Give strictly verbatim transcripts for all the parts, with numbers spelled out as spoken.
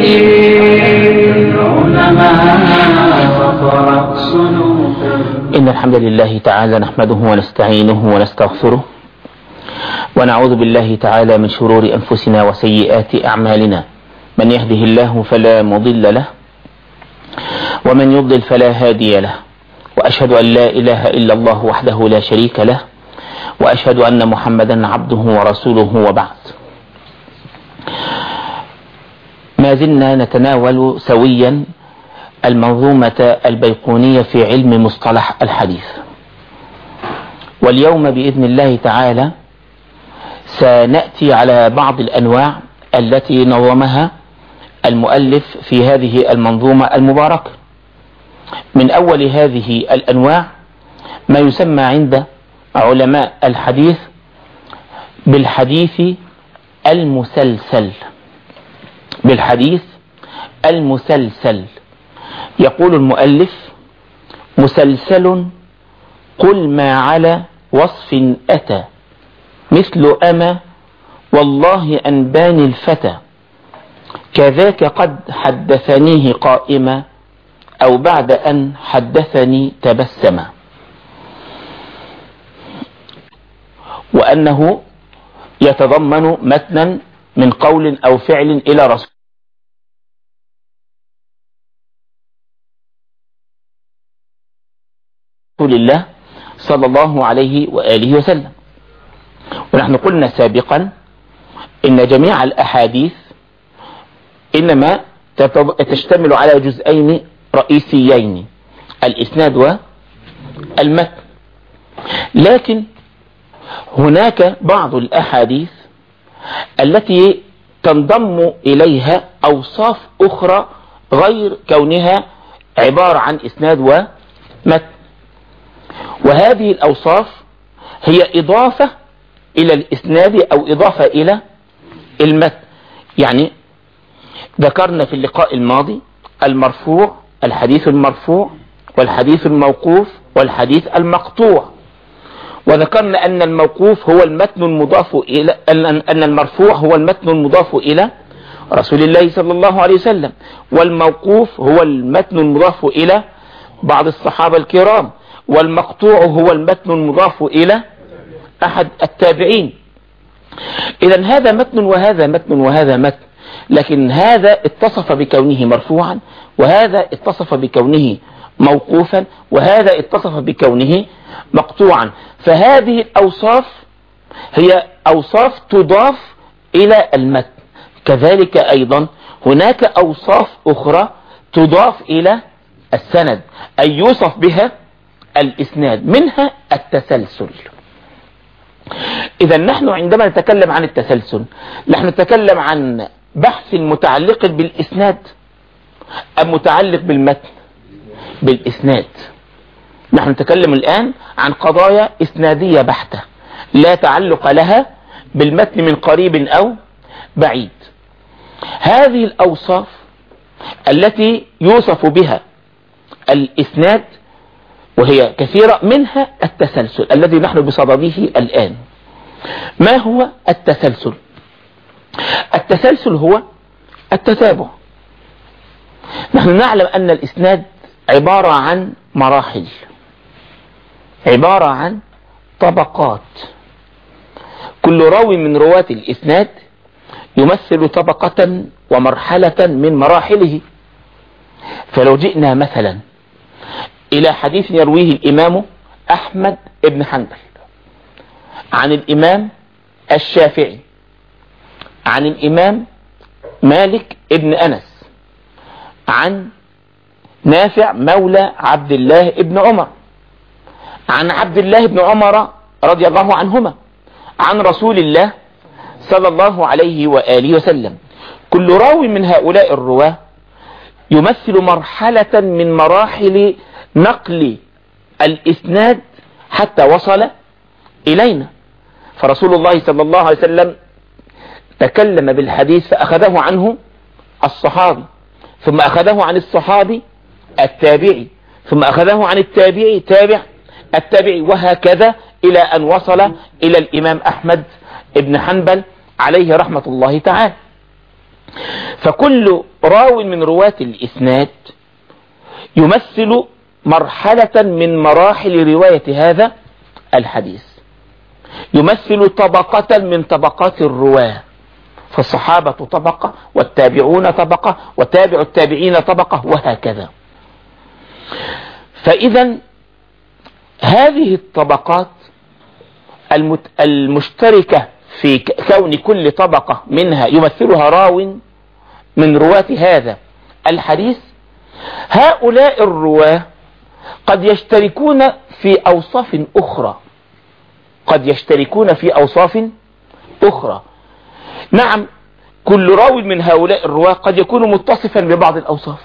إن الحمد لله تعالى نحمده ونستعينه ونستغفره ونعوذ بالله تعالى من شرور أنفسنا وسيئات أعمالنا. من يهده الله فلا مضل له ومن يضلل فلا هادي له، وأشهد أن لا إله إلا الله وحده لا شريك له، وأشهد أن محمدا عبده ورسوله. وبعد، ما زلنا نتناول سويا المنظومة البيقونية في علم مصطلح الحديث، واليوم بإذن الله تعالى سنأتي على بعض الأنواع التي نظمها المؤلف في هذه المنظومة المباركة. من أول هذه الأنواع ما يسمى عند علماء الحديث بالحديث المسلسل. بالحديث المسلسل يقول المؤلف: مسلسل قل ما على وصف أتى مثل أما والله أنباني الفتى كذاك قد حدثنيه قائما أو بعد أن حدثني تبسما. وأنه يتضمن متنا من قول أو فعل إلى رسول الله صلى الله عليه وآله وسلم. ونحن قلنا سابقا إن جميع الأحاديث إنما تشتمل على جزئين رئيسيين: الإسناد والمتن. لكن هناك بعض الأحاديث التي تنضم إليها أوصاف أخرى غير كونها عبارة عن إسناد ومتن، وهذه الأوصاف هي إضافة إلى الإسناد أو إضافة إلى المتن. يعني ذكرنا في اللقاء الماضي المرفوع، الحديث المرفوع والحديث الموقوف والحديث المقطوع، وذكرنا أن الموقوف هو المتن المضاف إلى أن المرفوع هو المتن المضاف إلى رسول الله صلى الله عليه وسلم، والموقوف هو المتن المضاف إلى بعض الصحابة الكرام، والمقطوع هو المتن المضاف إلى أحد التابعين. إذن هذا متن وهذا متن وهذا متن، لكن هذا اتصف بكونه مرفوعا، وهذا اتصف بكونه موقوفا، وهذا اتصف بكونه مقطوعا. فهذه الأوصاف هي أوصاف تضاف إلى المتن. كذلك أيضا هناك أوصاف أخرى تضاف إلى السند، أي يوصف بها الإسناد، منها التسلسل. إذا نحن عندما نتكلم عن التسلسل نحن نتكلم عن بحث متعلق بالإسناد أم متعلق بالمتن؟ بالإسناد. نحن نتكلم الآن عن قضايا إسنادية بحتة لا تعلق لها بالمتن من قريب أو بعيد. هذه الأوصاف التي يوصف بها الإسناد وهي كثيرة، منها التسلسل الذي نحن بصدده الآن. ما هو التسلسل؟ التسلسل هو التتابع. نحن نعلم أن الإسناد عبارة عن مراحل، عبارة عن طبقات. كل راوي من رواة الإسناد يمثل طبقة ومرحلة من مراحله. فلو جئنا مثلا إلى حديث يرويه الإمام أحمد بن حنبل عن الإمام الشافعي عن الإمام مالك بن أنس عن نافع مولى عبد الله بن عمر عن عبد الله بن عمر رضي الله عنهما عن رسول الله صلى الله عليه وآله وسلم. كل راوي من هؤلاء الرواة يمثل مرحلة من مراحل نقل الإسناد حتى وصل إلينا. فرسول الله صلى الله عليه وسلم تكلم بالحديث فأخذه عنه الصحابي، ثم أخذه عن الصحابي التابعي، ثم أخذه عن التابعي تابع التابعي، وهكذا إلى أن وصل إلى الإمام أحمد بن حنبل عليه رحمة الله تعالى. فكل راو من رواة الإسناد يمثل مرحلة من مراحل رواية هذا الحديث، يمثل طبقة من طبقات الرواة، فالصحابة طبقة والتابعون طبقة وتابع التابعين طبقة وهكذا. فإذا هذه الطبقات المشتركة في كون كل طبقة منها يمثلها راو من رواة هذا الحديث، هؤلاء الرواة قد يشتركون في أوصاف أخرى، قد يشتركون في أوصاف أخرى. نعم، كل راو من هؤلاء الرواة قد يكون متصفا ببعض الأوصاف،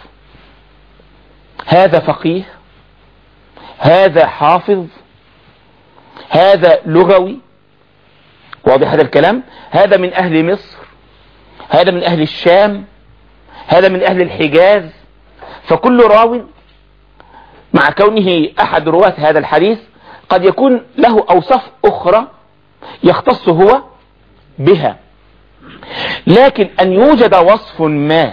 هذا فقيه، هذا حافظ، هذا لغوي، واضح هذا الكلام، هذا من أهل مصر، هذا من أهل الشام، هذا من أهل الحجاز. فكل راو مع كونه أحد رواة هذا الحديث قد يكون له أوصاف أخرى يختص هو بها. لكن أن يوجد وصف ما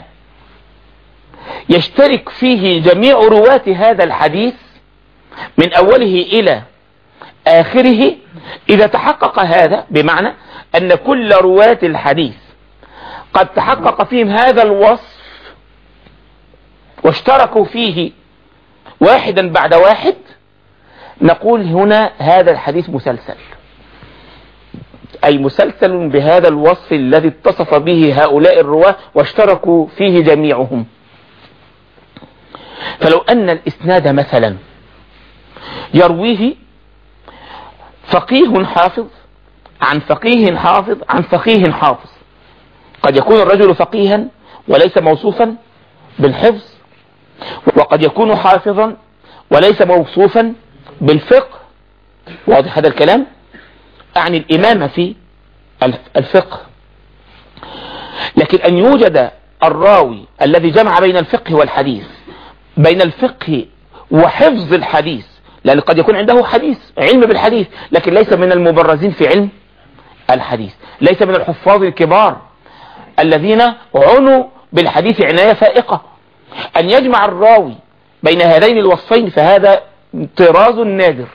يشترك فيه جميع رواة هذا الحديث من أوله إلى آخره، إذا تحقق هذا بمعنى أن كل رواة الحديث قد تحقق فيهم هذا الوصف واشتركوا فيه واحدا بعد واحد، نقول هنا هذا الحديث مسلسل، أي مسلسل بهذا الوصف الذي اتصف به هؤلاء الرواة واشتركوا فيه جميعهم. فلو أن الإسناد مثلا يرويه فقيه حافظ عن فقيه حافظ عن فقيه حافظ، قد يكون الرجل فقيها وليس موصوفا بالحفظ، وقد يكون حافظا وليس موصوفا بالفقه، واضح هذا الكلام، أعني الإمامة في الفقه. لكن أن يوجد الراوي الذي جمع بين الفقه والحديث، بين الفقه وحفظ الحديث، لأن قد يكون عنده حديث علم بالحديث لكن ليس من المبرزين في علم الحديث، ليس من الحفاظ الكبار الذين عنوا بالحديث عناية فائقة. أن يجمع الراوي بين هذين الوصفين فهذا طراز نادر.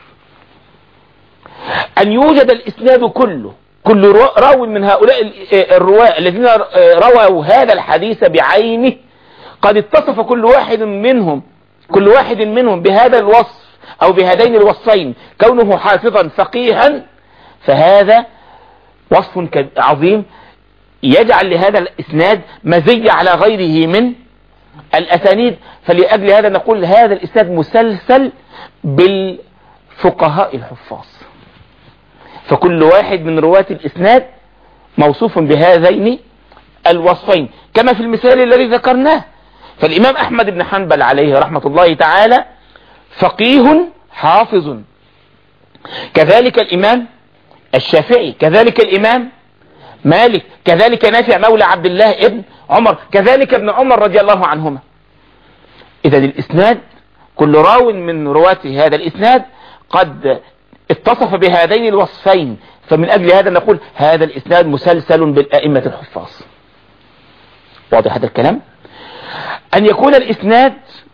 أن يوجد الإسناد كله، كل راوي من هؤلاء الرواة الذين رووا هذا الحديث بعينه قد اتصف كل واحد منهم كل واحد منهم بهذا الوصف أو بهذين الوصفين، كونه حافظا فقيها، فهذا وصف عظيم يجعل لهذا الإسناد مزية على غيره من الأسانيد. فلأجل هذا نقول هذا الإسناد مسلسل بالفقهاء الحفاظ، فكل واحد من رواة الإسناد موصوف بهذين الوصفين، كما في المثال الذي ذكرناه. فالإمام أحمد بن حنبل عليه رحمة الله تعالى فقيه حافظ، كذلك الإمام الشافعي، كذلك الإمام مالك، كذلك نافع مولى عبد الله ابن عمر، كذلك ابن عمر رضي الله عنهما. إذا الإسناد كل راو من رواة هذا الإسناد قد اتصف بهذين الوصفين، فمن أجل هذا نقول هذا الإسناد مسلسل بالأئمة الحفاظ. واضح هذا الكلام؟ أن يكون الإسناد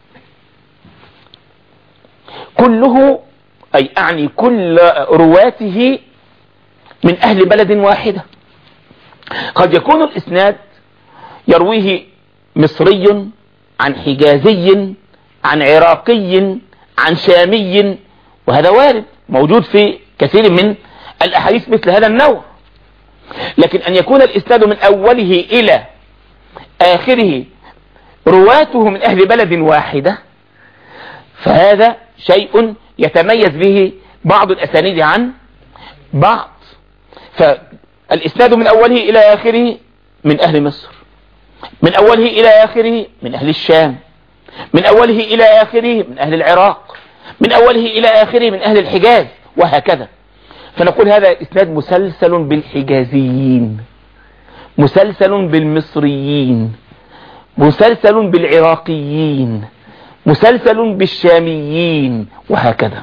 كله، أي أعني كل رواته من أهل بلد واحدة. قد يكون الإسناد يرويه مصري عن حجازي عن عراقي عن شامي، وهذا وارد موجود في كثير من الأحاديث مثل هذا النوع. لكن أن يكون الإسناد من أوله إلى آخره رواته من أهل بلد واحدة، فهذا شيء يتميز به بعض الأسانيد عن بعض. فالإسناد من أوله إلى آخره من أهل مصر، من أوله إلى آخره من أهل الشام، من أوله إلى آخره من أهل العراق، من أوله إلى آخره من أهل الحجاز، وهكذا. فنقول هذا إسناد مسلسل بالحجازيين، مسلسل بالمصريين، مسلسل بالعراقيين، مسلسل بالشاميين، وهكذا.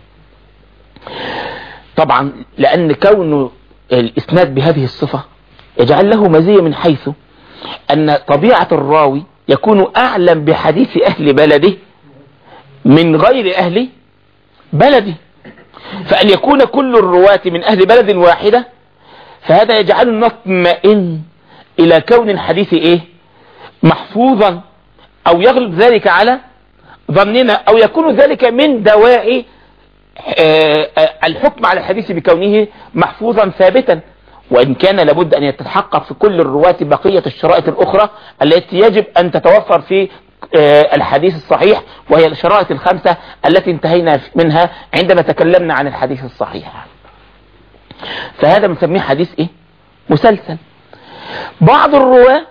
طبعا لأن كون الإسناد بهذه الصفة يجعل له مزية من حيث أن طبيعة الراوي يكون أعلم بحديث أهل بلده من غير أهل بلده، فأن يكون كل الرواة من أهل بلد واحدة فهذا يجعلنا نطمئن إلى كون الحديث إيه محفوظا، أو يغلب ذلك على ظننا، أو يكون ذلك من دواعي الحكم على الحديث بكونه محفوظا ثابتا، وإن كان لابد أن يتحقق في كل الرواة بقية الشرائط الأخرى التي يجب أن تتوفر في الحديث الصحيح، وهي الشرائط الخمسة التي انتهينا منها عندما تكلمنا عن الحديث الصحيح. فهذا بنسميه حديث إيه مسلسل. بعض الرواة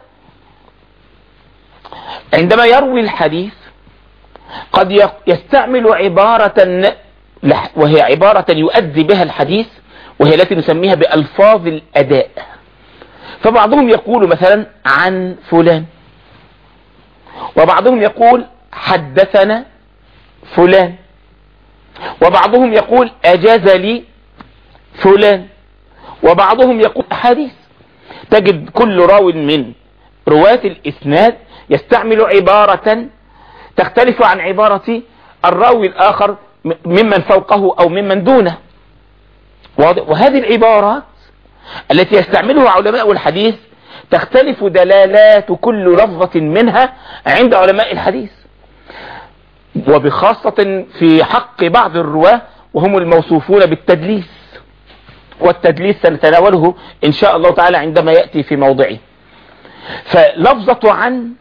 عندما يروي الحديث قد يستعمل عبارة وهي عبارة يؤدي بها الحديث، وهي التي نسميها بألفاظ الأداء. فبعضهم يقول مثلا عن فلان، وبعضهم يقول حدثنا فلان، وبعضهم يقول أجاز لي فلان، وبعضهم يقول حديث. تجد كل راو من رواة الإسناد يستعمل عبارة تختلف عن عبارة الراوي الآخر ممن فوقه أو ممن دونه. وهذه العبارات التي يستعملها علماء الحديث تختلف دلالات كل لفظة منها عند علماء الحديث، وبخاصة في حق بعض الرواة وهم الموصوفون بالتدليس، والتدليس سنتناوله إن شاء الله تعالى عندما يأتي في موضعه. فلفظة عن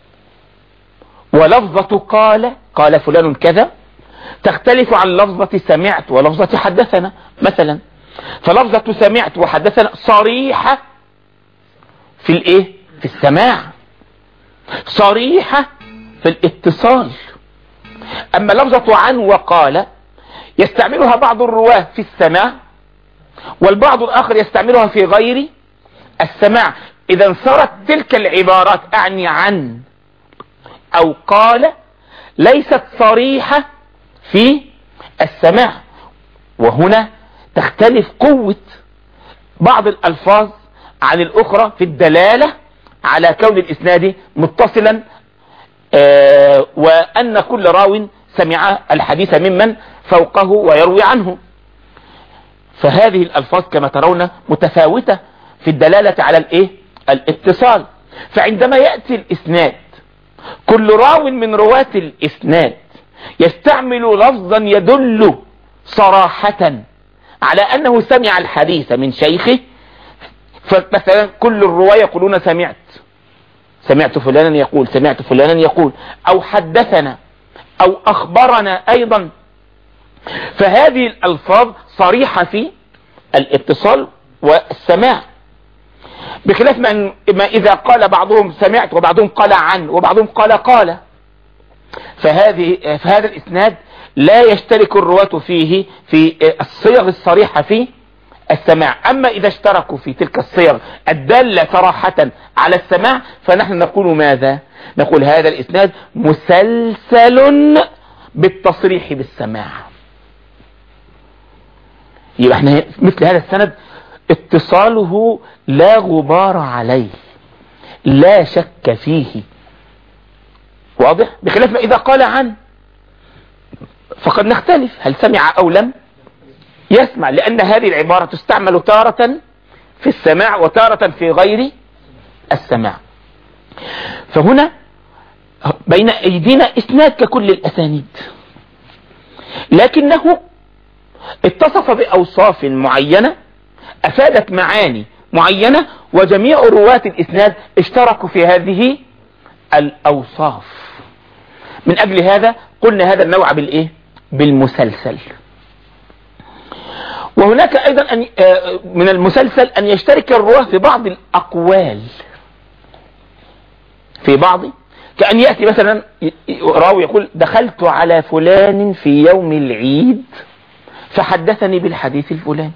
ولفظة قال قال فلان كذا تختلف عن لفظة سمعت ولفظة حدثنا مثلا. فلفظة سمعت وحدثنا صريحة في الايه في السماع، صريحة في الاتصال. اما لفظة عن وقال يستعملها بعض الرواه في السماع، والبعض الاخر يستعملها في غير السماع. اذا صارت تلك العبارات اعني عن او قال ليست صريحة في السماع، وهنا تختلف قوة بعض الألفاظ عن الأخرى في الدلالة على كون الإسناد متصلا، آه وأن كل راو سمع الحديث ممن فوقه ويروي عنه. فهذه الألفاظ كما ترون متفاوتة في الدلالة على الإيه؟ الاتصال. فعندما يأتي الإسناد كل راو من رواة الإسناد يستعمل لفظا يدل صراحة على أنه سمع الحديث من شيخه. فمثلا كل الرواة يقولون سمعت سمعت فلانا يقول سمعت فلانا يقول، أو حدثنا أو أخبرنا أيضا. فهذه الألفاظ صريحة في الاتصال والسماع، بخلاف ما إذا قال بعضهم سمعت وبعضهم قال عن وبعضهم قال قال. فهذه فهذا الإسناد لا يشترك الرواة فيه في الصيغ الصريحة في السماع. أما إذا اشتركوا في تلك الصيغ الدالة صراحة على السماع فنحن نقول ماذا؟ نقول هذا الإسناد مسلسل بالتصريح بالسماع. يبقى احنا مثل هذا السند اتصاله لا غبار عليه، لا شك فيه، واضح؟ بخلاف ما إذا قال عن فقد نختلف هل سمع أو لم يسمع، لأن هذه العبارة تستعمل تارة في السماع وتارة في غير السماع. فهنا بين أيدينا إسناد ككل الأسانيد، لكنه اتصف بأوصاف معينة أفادت معاني معينة، وجميع رواة الإسناد اشتركوا في هذه الأوصاف. من أجل هذا قلنا هذا النوع بالإيه؟ بالمسلسل. وهناك أيضا أن من المسلسل أن يشترك الرواه في بعض الأقوال، في بعض، كأن يأتي مثلا راوي يقول دخلت على فلان في يوم العيد فحدثني بالحديث الفلاني،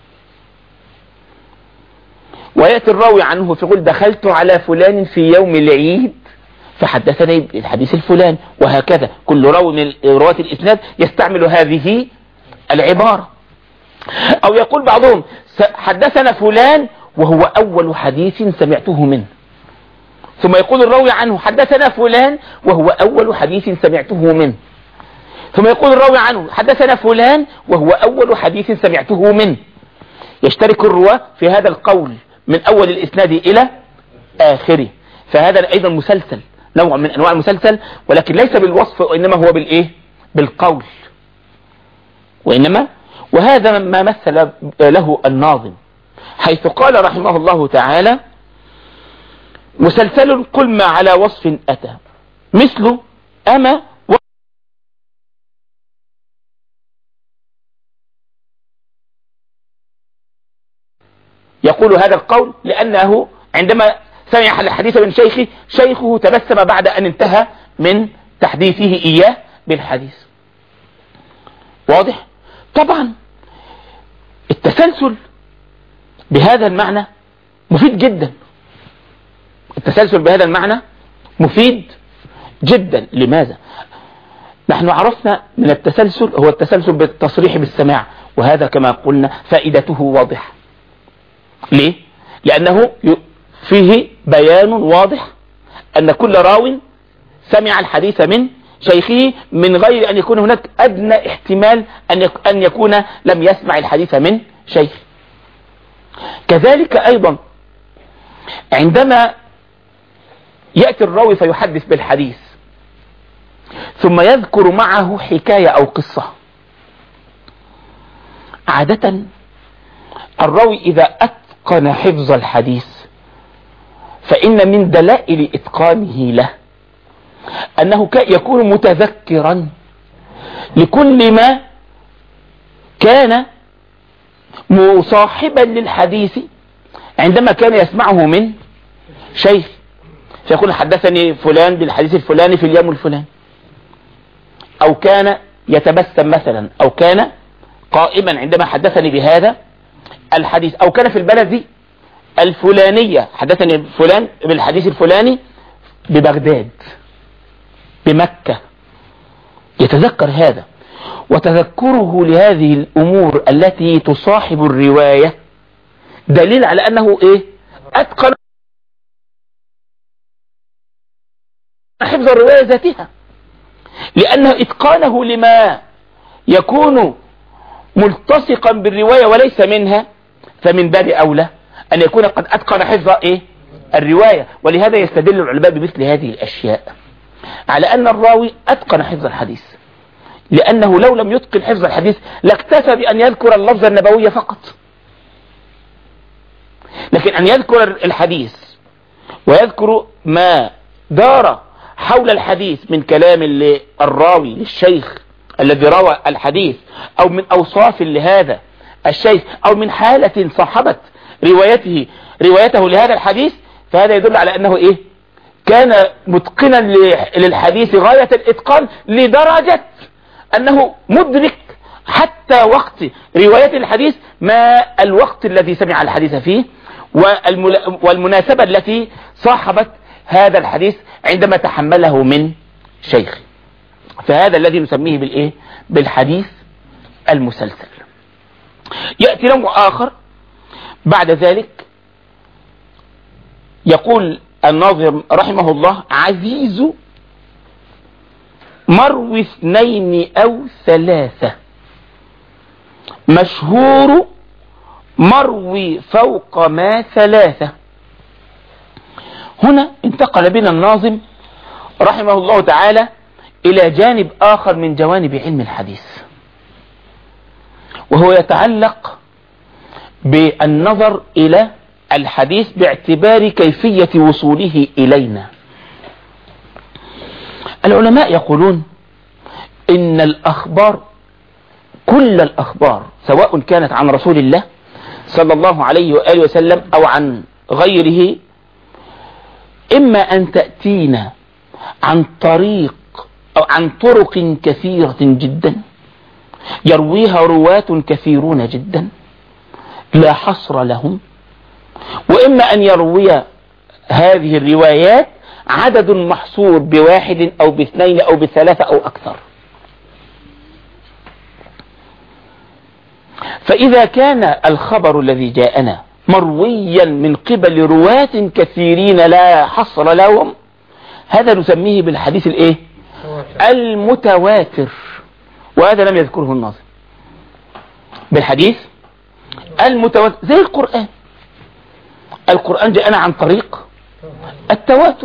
ويأتي الراوي عنه فيقول دخلت على فلان في يوم العيد فحدثني بالحديث الفلاني، وهكذا كل راوي من رواة الإسناد يستعمل هذه العبارة. أو يقول بعضهم حدثنا فلان وهو أول حديث سمعته منه، ثم يقول الراوي عنه حدثنا فلان وهو أول حديث سمعته منه، ثم يقول الراوي عنه حدثنا فلان وهو أول حديث سمعته منه. يشترك الرواة في هذا القول من أول الإسناد إلى آخره. فهذا أيضا مسلسل، نوع من أنواع المسلسل، ولكن ليس بالوصف وإنما هو بالإيه؟ بالقول. وإنما وهذا ما مثل له الناظم حيث قال رحمه الله تعالى: مسلسل قل ما على وصف أتى مثل أما و... يقول هذا القول لأنه عندما سمع الحديث من شيخه، شيخه تبسم بعد أن انتهى من تحديثه إياه بالحديث. واضح؟ طبعا التسلسل بهذا المعنى مفيد جدا. التسلسل بهذا المعنى مفيد جدا. لماذا؟ نحن عرفنا من التسلسل هو التسلسل بالتصريح بالسماع، وهذا كما قلنا فائدته واضحة. ليه؟ لأنه فيه بيان واضح أن كل راو سمع الحديث من شيخه من غير أن يكون هناك أدنى احتمال أن يكون لم يسمع الحديث من شيخ. كذلك أيضا عندما يأتي الراوي فيحدث بالحديث ثم يذكر معه حكاية أو قصة، عادة الراوي إذا أتقن حفظ الحديث فإن من دلائل إتقانه له أنه يكون متذكرا لكل ما كان مصاحبا للحديث عندما كان يسمعه من شيخ. فيقول حدثني فلان بالحديث الفلاني في اليوم الفلاني، أو كان يتبسم مثلا، أو كان قائما عندما حدثني بهذا الحديث، أو كان في البلد الفلانية حدثني فلان بالحديث الفلاني ببغداد بمكة. يتذكر هذا، وتذكره لهذه الأمور التي تصاحب الرواية دليل على أنه إيه؟ أتقن حفظ الرواية ذاتها، لأنه إتقانه لما يكون ملتصقا بالرواية وليس منها، فمن باب أولى أن يكون قد أتقن حفظ إيه؟ الرواية. ولهذا يستدل العلماء بمثل هذه الأشياء على أن الراوي أتقن حفظ الحديث، لأنه لو لم يتقن حفظ الحديث لاكتفى بأن يذكر اللفظ النبوي فقط، لكن أن يذكر الحديث ويذكر ما دار حول الحديث من كلام للراوي للشيخ الذي روى الحديث، أو من أوصاف لهذا الشيخ، أو من حالة صاحبت روايته روايته لهذا الحديث، فهذا يدل على أنه إيه؟ كان متقنا للحديث غاية الإتقان لدرجة أنه مدرك حتى وقت رواية الحديث ما الوقت الذي سمع الحديث فيه والمناسبة التي صاحبت هذا الحديث عندما تحمله من شيخ. فهذا الذي نسميه بالإيه؟ بالحديث المسلسل. يأتي نوع آخر بعد ذلك، يقول الناظم رحمه الله: عزيز مروي اثنين أو ثلاثة، مشهور مروي فوق ما ثلاثة. هنا انتقل بنا الناظم رحمه الله تعالى إلى جانب آخر من جوانب علم الحديث، وهو يتعلق بالنظر إلى الحديث باعتبار كيفية وصوله إلينا. العلماء يقولون إن الأخبار، كل الأخبار سواء كانت عن رسول الله صلى الله عليه وآله وسلم أو عن غيره، إما أن تأتينا عن طريق أو عن طرق كثيرة جدا يرويها رواة كثيرون جدا لا حصر لهم، وإما أن يروي هذه الروايات عدد محصور بواحد أو باثنين أو بثلاثة أو أكثر. فإذا كان الخبر الذي جاءنا مرويا من قبل رواة كثيرين لا حصر لهم، هذا نسميه بالحديث الايه المتواتر، وهذا لم يذكره الناظم. بالحديث المتواتر زي القرآن، القرآن جاءنا عن طريق التواتر،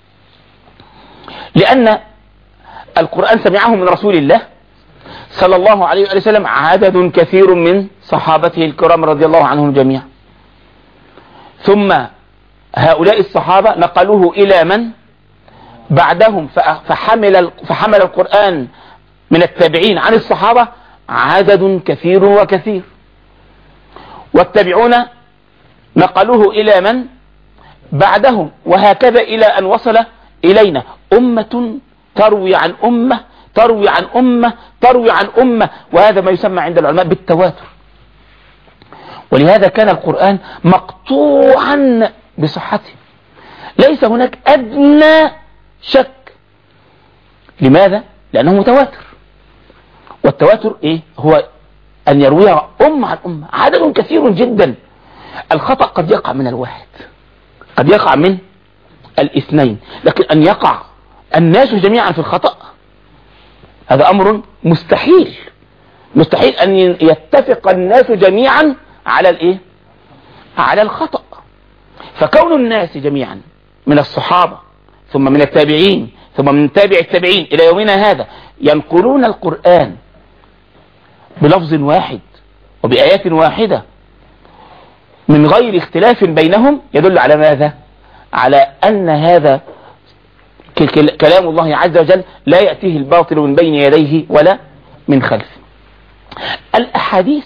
لأن القرآن سمعه من رسول الله صلى الله عليه وسلم عدد كثير من صحابته الكرام رضي الله عنهم جميعا، ثم هؤلاء الصحابة نقلوه إلى من بعدهم، فحمل, فحمل القرآن من التابعين عن الصحابة عدد كثير وكثير، والتابعون نقلوه إلى من بعدهم، وهكذا إلى أن وصل إلينا أمة تروي عن أمة تروي عن أمة تروي عن أمة، وهذا ما يسمى عند العلماء بالتواتر. ولهذا كان القرآن مقطوعا بصحته، ليس هناك أدنى شك. لماذا؟ لأنه متواتر، والتواتر إيه؟ هو أن يرويها أمة عن أمة عدد كثير جدا. الخطأ قد يقع من الواحد، قد يقع من الاثنين، لكن أن يقع الناس جميعا في الخطأ هذا أمر مستحيل. مستحيل أن يتفق الناس جميعا على الإيه؟ على الخطأ. فكون الناس جميعا من الصحابة ثم من التابعين ثم من تابع التابعين إلى يومنا هذا ينقلون القرآن بلفظ واحد وبآيات واحدة من غير اختلاف بينهم، يدل على ماذا؟ على أن هذا كلام الله عز وجل لا يأتيه الباطل من بين يديه ولا من خلفه. الأحاديث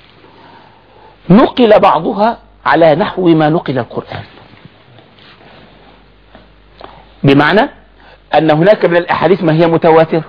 نقل بعضها على نحو ما نقل القرآن، بمعنى أن هناك من الأحاديث ما هي متواتر،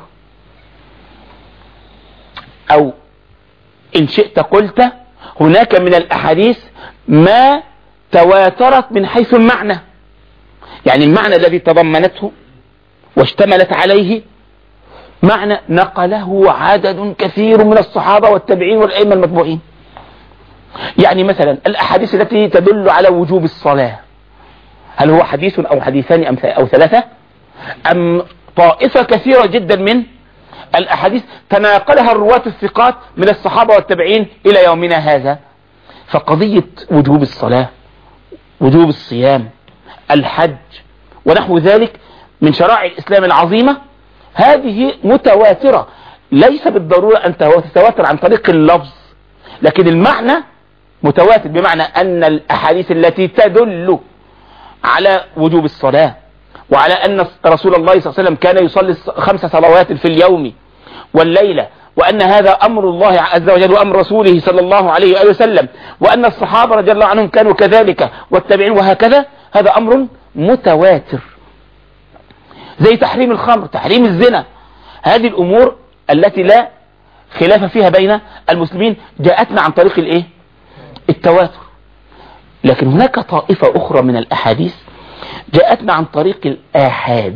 أو إن شئت قلت هناك من الأحاديث ما تواترت من حيث المعنى، يعني المعنى الذي تضمنته واشتملت عليه معنى نقله عدد كثير من الصحابة والتابعين والأئمة المتبوعين. يعني مثلا الأحاديث التي تدل على وجوب الصلاة، هل هو حديث أو حديثان أو ثلاثة، أم طائفة كثيرة جدا من الأحاديث تناقلها الرواة الثقات من الصحابة والتابعين إلى يومنا هذا؟ فقضية وجوب الصلاة، وجوب الصيام، الحج ونحو ذلك من شرائع الإسلام العظيمة، هذه متواترة، ليس بالضرورة أن تتواتر عن طريق اللفظ، لكن المعنى متواتر، بمعنى أن الأحاديث التي تدل على وجوب الصلاة وعلى أن رسول الله صلى الله عليه وسلم كان يصلي خمس صلوات في اليوم والليلة، وأن هذا أمر الله عز وجل وأمر رسوله صلى الله عليه وآله وسلم، وأن الصحابة رضي الله عنهم كانوا كذلك والتابعين وهكذا، هذا أمر متواتر. زي تحريم الخمر، تحريم الزنا، هذه الأمور التي لا خلاف فيها بين المسلمين جاءتنا عن طريق الايه؟ التواتر. لكن هناك طائفة أخرى من الأحاديث جاءتنا عن طريق الآحاد.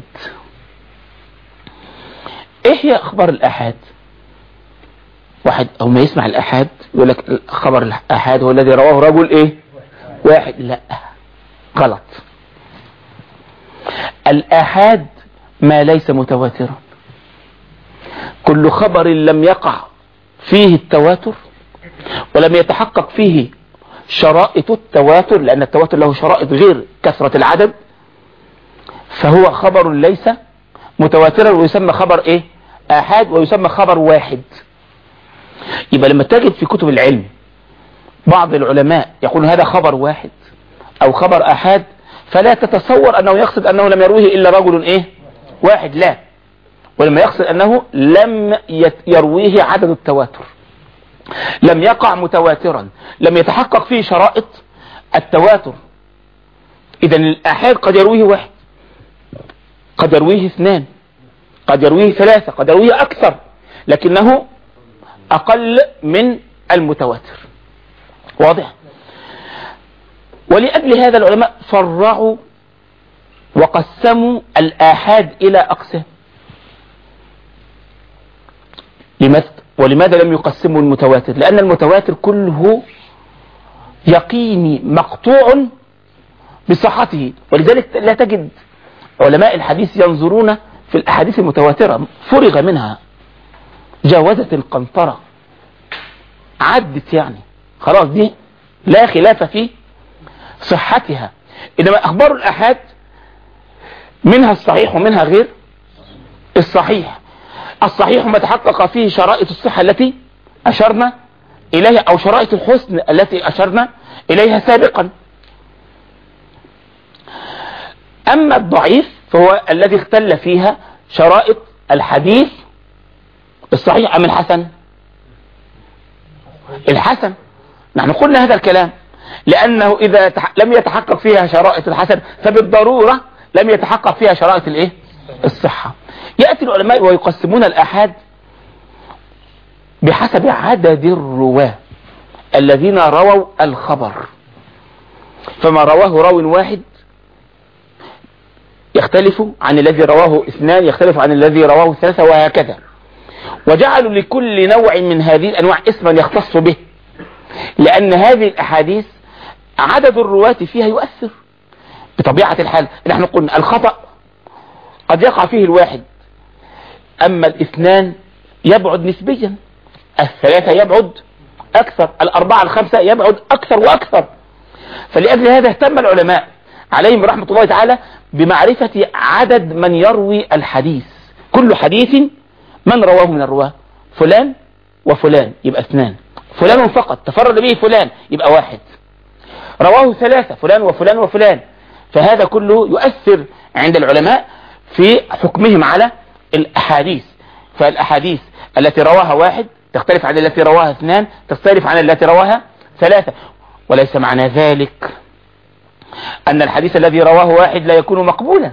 ايه هي أخبار الآحاد؟ واحد أو ما يسمع الآحاد يقول لك خبر الآحاد هو الذي رواه رجل ايه؟ واحد. لا، غلط. الآحاد ما ليس متواترا، كل خبر لم يقع فيه التواتر ولم يتحقق فيه شرائط التواتر، لأن التواتر له شرائط غير كثرة العدد، فهو خبر ليس متواترا ويسمى خبر ايه؟ آحاد، ويسمى خبر واحد. يبقى لما تجد في كتب العلم بعض العلماء يقول هذا خبر واحد أو خبر آحاد، فلا تتصور أنه يقصد أنه لم يرويه إلا رجل ايه؟ واحد، لا، ولما يقصد أنه لم يرويه عدد التواتر، لم يقع متواترا، لم يتحقق فيه شرائط التواتر. إذن الآحاد قد يرويه واحد، قد يرويه اثنان، قد يرويه ثلاثة، قد يرويه أكثر، لكنه أقل من المتواتر. واضح؟ ولأجل هذا العلماء فرعوا وقسموا الآحاد إلى أقسام. ولماذا لم يقسموا المتواتر؟ لأن المتواتر كله يقيني مقطوع بصحته. ولذلك لا تجد علماء الحديث ينظرون في الأحاديث المتواترة فرغ منها، جاوزت القنطرة، عدت يعني خلاص، دي لا خلاف في صحتها. إنما أخبار الأحاد منها الصحيح ومنها غير الصحيح. الصحيح ما تحقق فيه شرائط الصحة التي أشرنا إليها، أو شرائط الحسن التي أشرنا إليها سابقا. أما الضعيف فهو الذي اختل فيها شرائط الحديث الصحيح أم الحسن. الحسن، نحن قلنا هذا الكلام، لأنه إذا لم يتحقق فيها شرائط الحسن فبالضرورة لم يتحقق فيها شرائط الإيه؟ الصحة. يأتي العلماء ويقسمون الآحاد بحسب عدد الرواة الذين رووا الخبر، فما رواه راو واحد يختلف عن الذي رواه اثنان، يختلف عن الذي رواه ثلاثة، وهكذا. وجعلوا لكل نوع من هذه الأنواع اسما يختص به، لأن هذه الأحاديث عدد الرواة فيها يؤثر بطبيعة الحال. نحن قلنا الخطأ قد يقع فيه الواحد، أما الاثنان يبعد نسبيا، الثلاثة يبعد أكثر، الأربعة الخمسة يبعد أكثر وأكثر. فلأجل هذا اهتم العلماء عليهم رحمة الله تعالى بمعرفة عدد من يروي الحديث. كل حديث من رواه من الرواة، فلان وفلان يبقى اثنان، فلان فقط تفرد به فلان يبقى واحد، رواه ثلاثة فلان وفلان وفلان. فهذا كله يؤثر عند العلماء في حكمهم على الأحاديث. فالأحاديث التي رواها واحد تختلف عن التي رواها اثنان، تختلف عن التي رواها ثلاثة. وليس معنى ذلك أن الحديث الذي رواه واحد لا يكون مقبولا،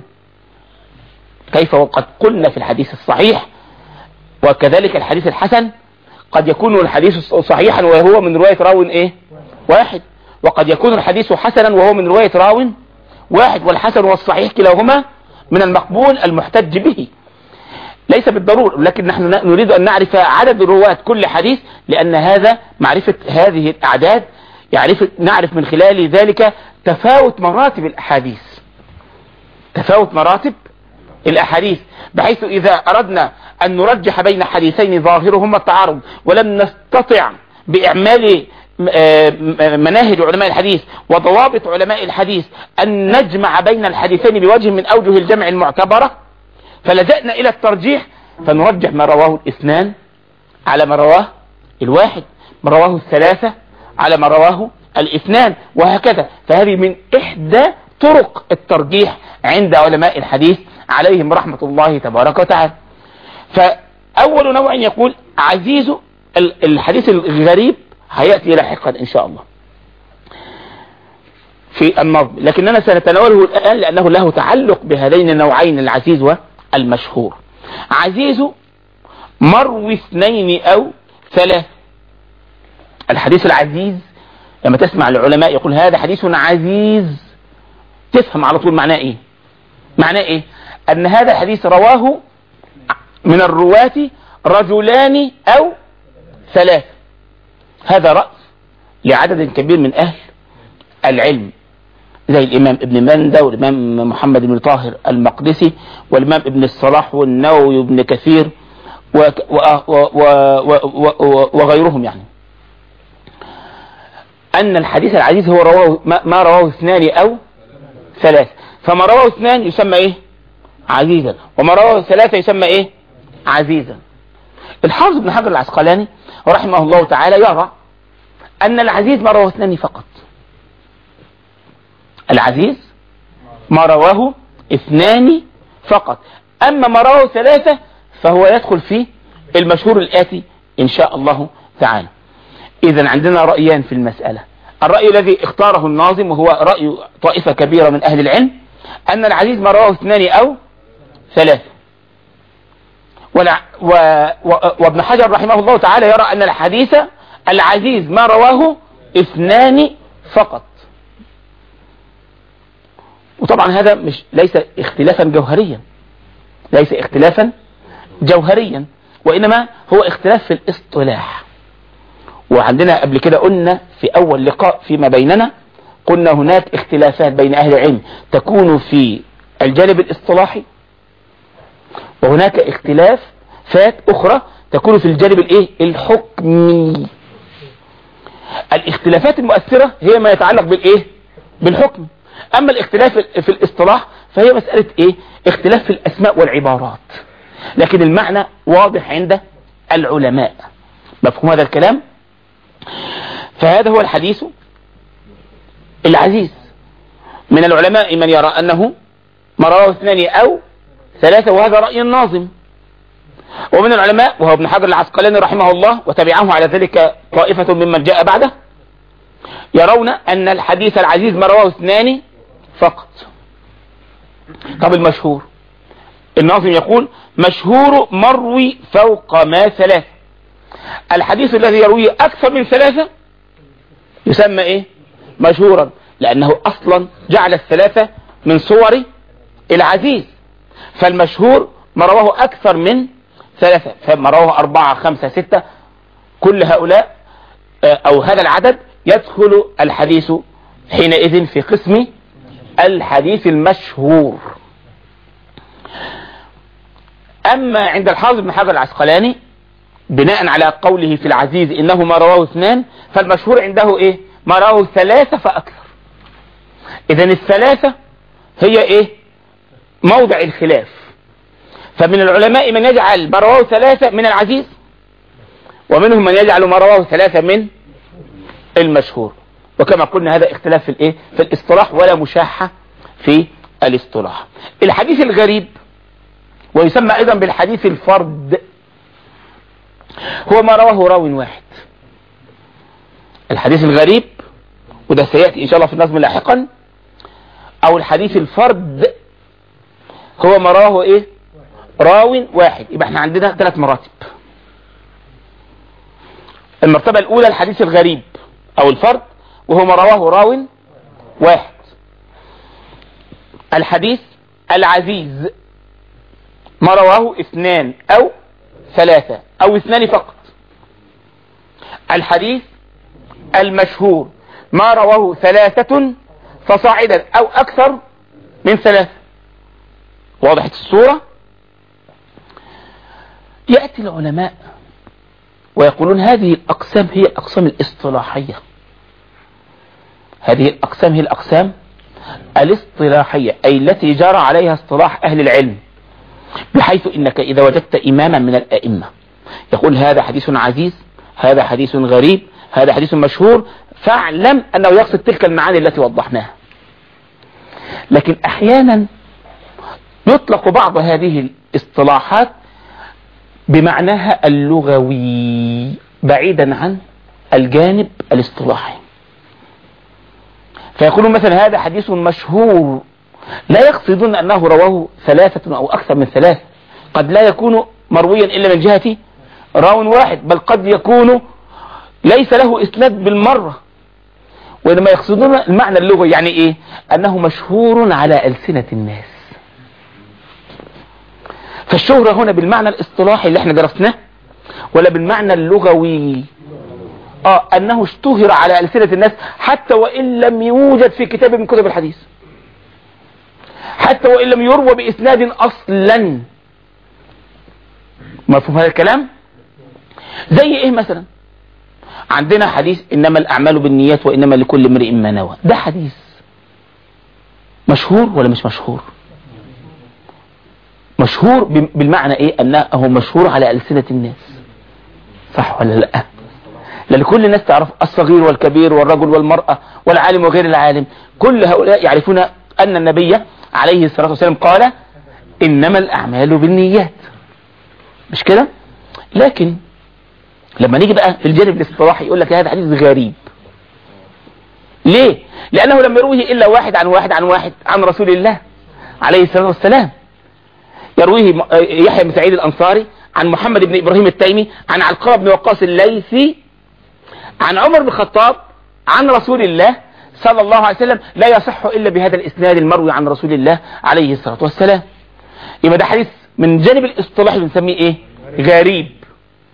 كيف وقد قلنا في الحديث الصحيح وكذلك الحديث الحسن قد يكون الحديث صحيحا وهو من رواية راو ايه واحد، وقد يكون الحديث حسنا وهو من رواية راو واحد. والحسن والصحيح كلاهما من المقبول المحتج به، ليس بالضرورة، لكن نحن نريد أن نعرف عدد رواة كل حديث، لأن هذا معرفة هذه الأعداد يعرف نعرف من خلال ذلك تفاوت مراتب الأحاديث، تفاوت مراتب الأحاديث، بحيث إذا أردنا أن نرجح بين حديثين ظاهرهما التعارض ولم نستطع بإعمال مناهج علماء الحديث وضوابط علماء الحديث أن نجمع بين الحديثين بوجه من أوجه الجمع المعتبرة، فلجأنا إلى الترجيح، فنرجح ما رواه الاثنان على ما رواه الواحد، ما رواه الثلاثة على ما رواه الاثنان، وهكذا. فهذه من إحدى طرق الترجيح عند علماء الحديث عليهم رحمة الله تبارك وتعالى. فأول نوع يقول عزيز الحديث الغريب، هيأتي لاحقا إن شاء الله في النظم، لكننا سنتناوله الآن لأنه له تعلق بهذين النوعين العزيز والمشهور. عزيز مروي اثنين أو ثلاث. الحديث العزيز لما تسمع العلماء يقول هذا حديث عزيز، تفهم على طول معناه ايه. معناه ايه؟ ان هذا الحديث رواه من الرواة رجلان او ثلاث. هذا رأس لعدد كبير من اهل العلم، زي الامام ابن مندى والامام محمد بن طاهر المقدسي والامام ابن الصلاح والنووي وابن كثير وغيرهم، يعني أن الحديث العزيز هو رواه ما رواه اثنان أو ثلاثة. فما رواه اثنان يسمى إيه؟ عزيزا، وما رواه ثلاثة يسمى إيه؟ عزيزا. الحافظ ابن حجر العسقلاني رحمه الله تعالى يرى أن العزيز ما رواه اثنان فقط. العزيز ما رواه اثنان فقط، أما ما رواه ثلاثة فهو يدخل في المشهور الآتي إن شاء الله تعالى. إذن عندنا رأيان في المسألة. الرأي الذي اختاره الناظم وهو رأي طائفة كبيرة من أهل العلم أن العزيز ما رواه اثنان أو ثلاثة، وابن حجر رحمه الله تعالى يرى أن الحديث العزيز ما رواه اثنان فقط. وطبعا هذا مش ليس اختلافا جوهريا، ليس اختلافا جوهريا، وإنما هو اختلاف في الاصطلاح. وعندنا قبل كده قلنا في اول لقاء فيما بيننا، قلنا هناك اختلافات بين اهل العلم تكون في الجانب الاصطلاحي، وهناك اختلافات اخرى تكون في الجانب الايه الحكمي. الاختلافات المؤثرة هي ما يتعلق بالايه بالحكم، اما الاختلاف في الاصطلاح فهي مسألة ايه اختلاف في الاسماء والعبارات، لكن المعنى واضح عند العلماء. مفهوم هذا الكلام؟ فهذا هو الحديث العزيز. من العلماء من يرى انه ما رواه اثنان او ثلاثة، وهذا رأي الناظم. ومن العلماء وهو ابن حجر العسقلاني رحمه الله وتبعه على ذلك طائفة ممن جاء بعده، يرون ان الحديث العزيز ما رواه اثنان فقط. طب المشهور، الناظم يقول مشهور مروي فوق ما ثلاثة. الحديث الذي يرويه اكثر من ثلاثة يسمى ايه مشهورا، لانه اصلا جعل الثلاثة من صور العزيز. فالمشهور ما رواه اكثر من ثلاثة، فما رواه اربعة خمسة ستة، كل هؤلاء او هذا العدد يدخل الحديث حينئذ في قسم الحديث المشهور. اما عند الحافظ ابن حجر العسقلاني بناء على قوله في العزيز انه ما رواه اثنان، فالمشهور عنده ايه ما رواه ثلاثة فاكثر. اذن الثلاثة هي ايه موضع الخلاف. فمن العلماء من يجعل ما رواه ثلاثة من العزيز، ومنهم من يجعل ما رواه ثلاثة من المشهور. وكما قلنا هذا اختلاف في الايه في الاصطلاح ولا مشاحة في الاصطلاح. الحديث الغريب ويسمى ايضا بالحديث الفرد هو ما رواه راو واحد. الحديث الغريب وده سيأتي ان شاء الله في النظم لاحقا، او الحديث الفرد هو ما رواه ايه راو واحد. يبقى احنا عندنا ثلاث مراتب. المرتبة الاولى الحديث الغريب او الفرد وهو ما رواه راو واحد. الحديث العزيز ما رواه اثنان او ثلاثة او اثنان فقط. الحديث المشهور ما رواه ثلاثة فصاعدا او اكثر من ثلاثة. واضح الصورة؟ يأتي العلماء ويقولون هذه الأقسام هي الأقسام الاصطلاحية. هذه الأقسام هي الأقسام الاصطلاحية، أي التي جرى عليها اصطلاح أهل العلم، بحيث إنك إذا وجدت إماما من الأئمة يقول هذا حديث عزيز، هذا حديث غريب، هذا حديث مشهور، فاعلم أنه يقصد تلك المعاني التي وضحناها. لكن أحيانا يطلق بعض هذه الاصطلاحات بمعناها اللغوي بعيدا عن الجانب الاصطلاحي، فيقولون مثلا هذا حديث مشهور، لا يقصدون أنه رواه ثلاثة أو أكثر من ثلاثة، قد لا يكون مرويا إلا من جهة راو واحد، بل قد يكون ليس له إسناد بالمرة. وإنما يقصدون المعنى اللغوي، يعني إيه؟ أنه مشهور على ألسنة الناس. فالشهرة هنا بالمعنى الاصطلاحي اللي احنا درسناه ولا بالمعنى اللغوي؟ اه انه اشتهر على ألسنة الناس حتى وان لم يوجد في كتاب من كتب الحديث، حتى وان لم يروى باسناد اصلا. مفهوم هذا الكلام؟ زي ايه مثلا؟ عندنا حديث انما الاعمال بالنيات وانما لكل امرئ ما نوى. ده حديث مشهور ولا مش مشهور؟ مشهور بالمعنى ايه؟ انه مشهور على ألسنة الناس، صح ولا لا؟ لأن كل الناس تعرف، الصغير والكبير والرجل والمرأة والعالم وغير العالم، كل هؤلاء يعرفون أن النبي عليه الصلاة والسلام قال إنما الأعمال بالنيات، مش كده؟ لكن لما نيجي بقى في الجانب الاصطلاحي يقول لك هذا حديث غريب. ليه؟ لأنه لم يروه إلا واحد عن واحد عن واحد عن رسول الله عليه الصلاة والسلام. يرويه يحيى بن سعيد الأنصاري عن محمد بن إبراهيم التيمي عن علقمة بن وقاص الليثي عن عمر بن الخطاب عن رسول الله صلى الله عليه وسلم، لا يصح إلا بهذا الإسناد المروي عن رسول الله عليه الصلاة والسلام. يبقى ده حديث من جانب الاصطلاح بنسميه إيه؟ غريب.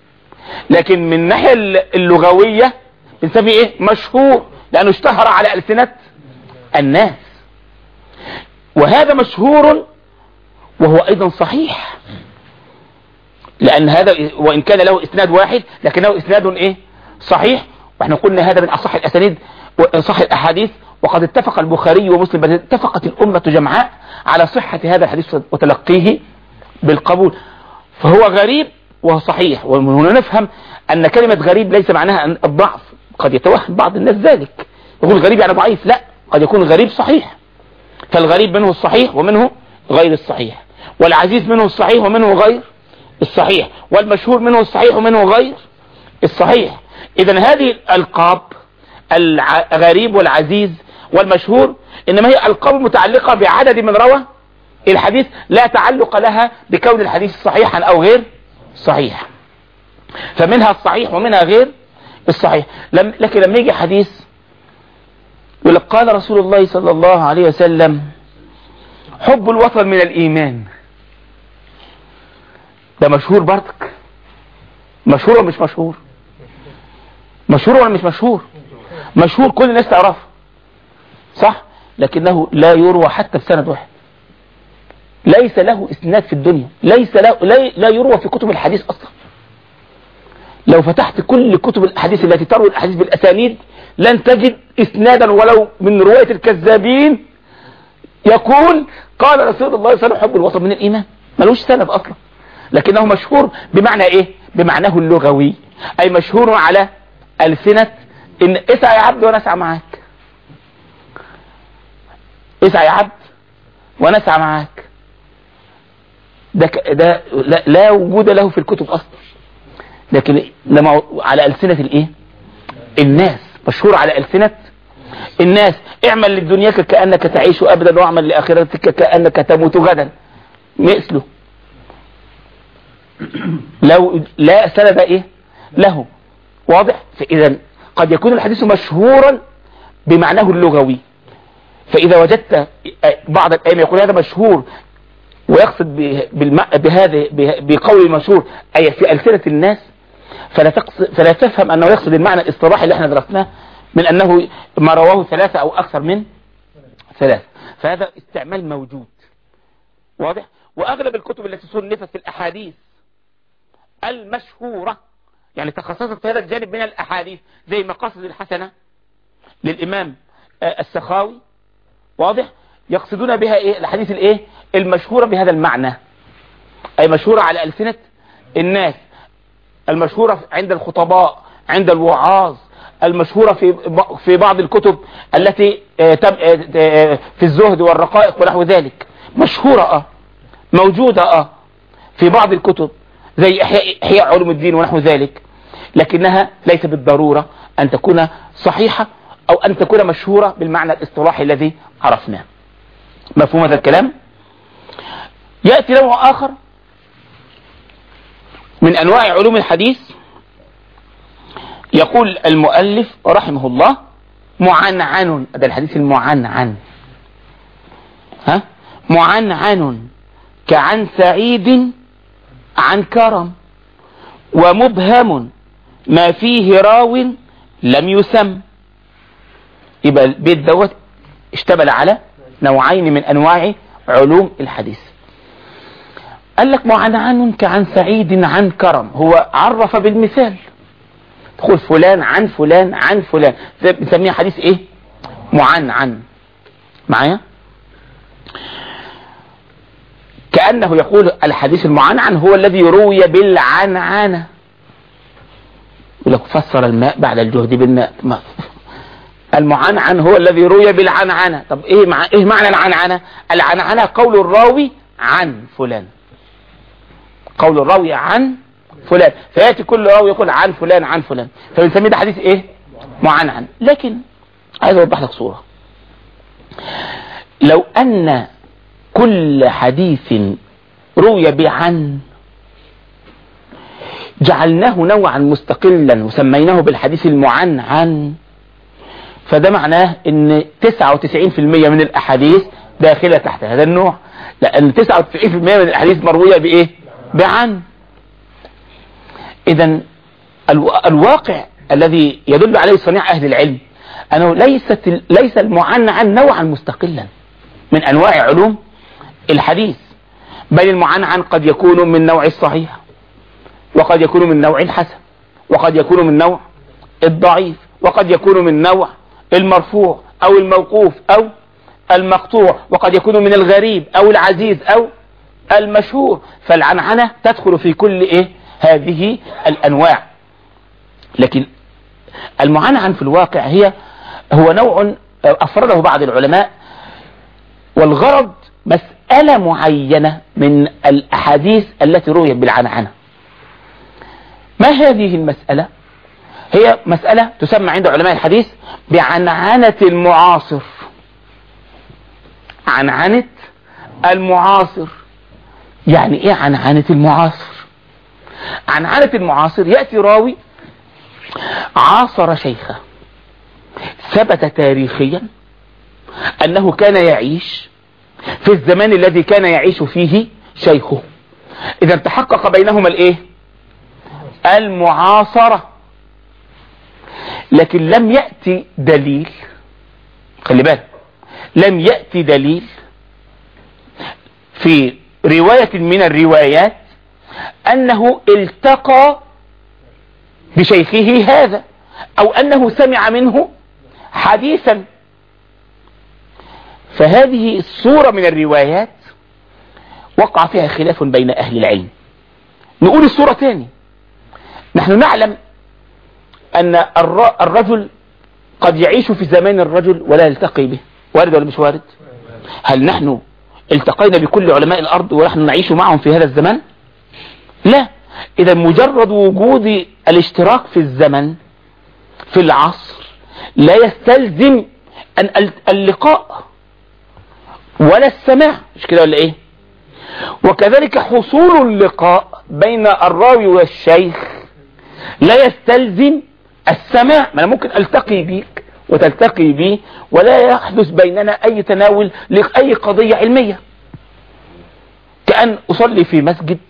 لكن من الناحية اللغوية بنسميه ايه؟ مشهور، لانه اشتهر على ألسنة الناس. وهذا مشهور وهو ايضا صحيح، لان هذا وان كان له اسناد واحد لكنه اسناد ايه؟ صحيح. واحنا قلنا هذا من اصح الاسانيد واصح الاحاديث، وقد اتفق البخاري ومسلم، بل اتفقت الامة جمعاء على صحة هذا الحديث وتلقيه بالقبول. فهو غريب وهو صحيح. ومن هنا نفهم ان كلمة غريب ليس معناها أن الضعف، قد يتوهم بعض الناس ذلك، يقول غريب يعني ضعيف، لا، قد يكون غريب صحيح. فالغريب منه الصحيح ومنه غير الصحيح، والعزيز منه الصحيح ومنه غير الصحيح، والمشهور منه الصحيح ومنه غير الصحيح. اذا هذه الألقاب الغريب والعزيز والمشهور انما هي ألقاب متعلقة بعدد من روى الحديث، لا تعلق لها بكون الحديث صحيحا او غير صحيح. فمنها الصحيح ومنها غير الصحيح. لم لكن لما يجي حديث يقول لك قال رسول الله صلى الله عليه وسلم حب الوطن من الإيمان، ده مشهور برضك؟ مشهور ولا مش مشهور؟ مشهور ولا مش مشهور؟ مشهور، كل الناس تعرفه صح، لكنه لا يروى حتى بسند واحد، ليس له اسناد في الدنيا، ليس له لا يروى في كتب الحديث اصلا. لو فتحت كل كتب الاحاديث التي تروي الاحاديث بالاسانيد لن تجد اسنادا ولو من رواية الكذابين يقول قال رسول الله صلى الله عليه وسلم حب الوطن من الايمان، ملوش سند اصلا. لكنه مشهور بمعنى ايه؟ بمعناه اللغوي، اي مشهور على ألسنة ان اسعى يا عبد وانا اسعى معاك، اسعى يا عبد وانا اسعى معاك. ده, ده لا, لا وجود له في الكتب اصلا، لكن لما على ألسنة الايه؟ الناس، مشهور على ألسنة الناس. اعمل للدنياك كأنك تعيش ابدا، واعمل لآخرتك كأنك تموت غدا، مثله لو لا سند ايه له، واضح؟ فاذا قد يكون الحديث مشهورا بمعناه اللغوي. فاذا وجدت بعض الائمه يقول هذا مشهور ويقصد بهذا بقول مشهور اي في ألسنة الناس، فلا, فلا تفهم انه يقصد المعنى الاصطلاحي اللي احنا درسناه من انه ما رواه ثلاثة او اكثر من ثلاثة. فهذا استعمال موجود، واضح؟ واغلب الكتب التي صنفت في الاحاديث المشهورة يعني تخصصت في هذا الجانب من الاحاديث، زي مقاصد الحسنة للامام السخاوي، واضح؟ يقصدون بها ايه؟ الحديث الايه؟ المشهورة بهذا المعنى، اي مشهورة على ألسنة الناس، المشهورة عند الخطباء، عند الوعاظ، المشهورة في في بعض الكتب التي في الزهد والرقائق ونحو ذلك، مشهورة اه موجودة اه في بعض الكتب زي إحياء علوم الدين ونحو ذلك، لكنها ليس بالضرورة أن تكون صحيحة أو أن تكون مشهورة بالمعنى الاصطلاحي الذي عرفناه. مفهوم هذا الكلام؟ يأتي نوع آخر من أنواع علوم الحديث، يقول المؤلف رحمه الله معنعن، هذا الحديث المعنعن، ها؟ معنعن كعن سعيد عن كرم، ومبهم ما فيه راو لم يسم. يبقى البيت دوت اشتمل على نوعين من انواع علوم الحديث. قال لك معنعن كعن سعيد عن كرم، هو عرف بالمثال، تقول فلان عن فلان عن فلان، بنسميه حديث ايه؟ معنعن. معايا؟ كأنه يقول الحديث المعنعن هو الذي روي بالعنعنة. يقول لك فسر الماء بعد الجهد بالماء، المعنعن هو الذي روي بالعنعنة. طب ايه مع ايه معنى العنعنة؟ العنعنة قول الراوي عن فلان، قول الراوي عن فلان، فياتي كل راوي يقول عن فلان عن فلان، فبنسميه ده حديث ايه؟ معنعن. لكن عايز اوضح لك صورة، لو ان كل حديث روي بعن جعلناه نوعا مستقلا وسميناه بالحديث المعنعن، فده معناه ان تسعة وتسعين بالمئة من الاحاديث داخلة تحت هذا النوع، لان تسعة وتسعين بالمئة من الاحاديث مروية بايه؟ بعن. اذا الواقع الذي يدل عليه صنيع أهل العلم أنه ليست ليس المعنعن نوعا مستقلا من أنواع علوم الحديث، بل المعنعن قد يكون من نوع الصحيح، وقد يكون من نوع الحسن، وقد يكون من نوع الضعيف، وقد يكون من نوع المرفوع أو الموقوف أو المقطوع، وقد يكون من الغريب أو العزيز أو المشهور. فالعنعنة تدخل في كل إيه هذه الأنواع. لكن المعنعن في الواقع هي هو نوع أفرده بعض العلماء، والغرض مسألة معينة من الأحاديث التي رويت بالعنعنة. ما هذه المسألة؟ هي مسألة تسمى عند علماء الحديث بعنعنة المعاصر. عنعنة المعاصر يعني ايه عنعنة المعاصر؟ عنعنة المعاصر يأتي راوي عاصر شيخه، ثبت تاريخيا أنه كان يعيش في الزمان الذي كان يعيش فيه شيخه، إذا تحقق بينهما الايه؟ المعاصرة. لكن لم يأتي دليل، خلي بالك، لم يأتي دليل في رواية من الروايات أنه التقى بشيخه هذا أو أنه سمع منه حديثا. فهذه الصورة من الروايات وقع فيها خلاف بين أهل العلم. نقول الصورة تاني. نحن نعلم أن الرجل قد يعيش في زمان الرجل ولا يلتقي به، وارد ولا مش وارد؟ هل نحن التقينا بكل علماء الأرض ونحن نعيش معهم في هذا الزمان؟ لا. إذا مجرد وجود الاشتراك في الزمن في العصر لا يستلزم أن اللقاء ولا السماع، مش كده ولا إيه؟ وكذلك حصول اللقاء بين الراوي والشيخ لا يستلزم السماع. ما أنا ممكن ألتقي بيك وتلتقي بي ولا يحدث بيننا أي تناول لأي قضية علمية، كأن أصلي في مسجد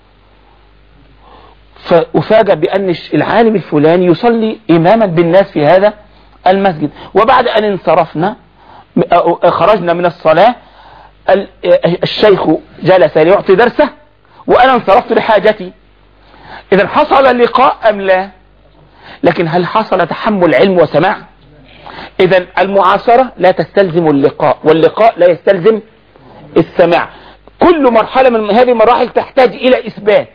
فأفاجأ بأن العالم الفلاني يصلي إماما بالناس في هذا المسجد، وبعد أن انصرفنا خرجنا من الصلاة الشيخ جلس ليعطي درسه وأنا انصرفت لحاجتي. إذا حصل اللقاء أم لا؟ لكن هل حصل تحمل علم وسماع؟ إذا المعاصرة لا تستلزم اللقاء، واللقاء لا يستلزم السماع. كل مرحلة من هذه المراحل تحتاج إلى إثبات.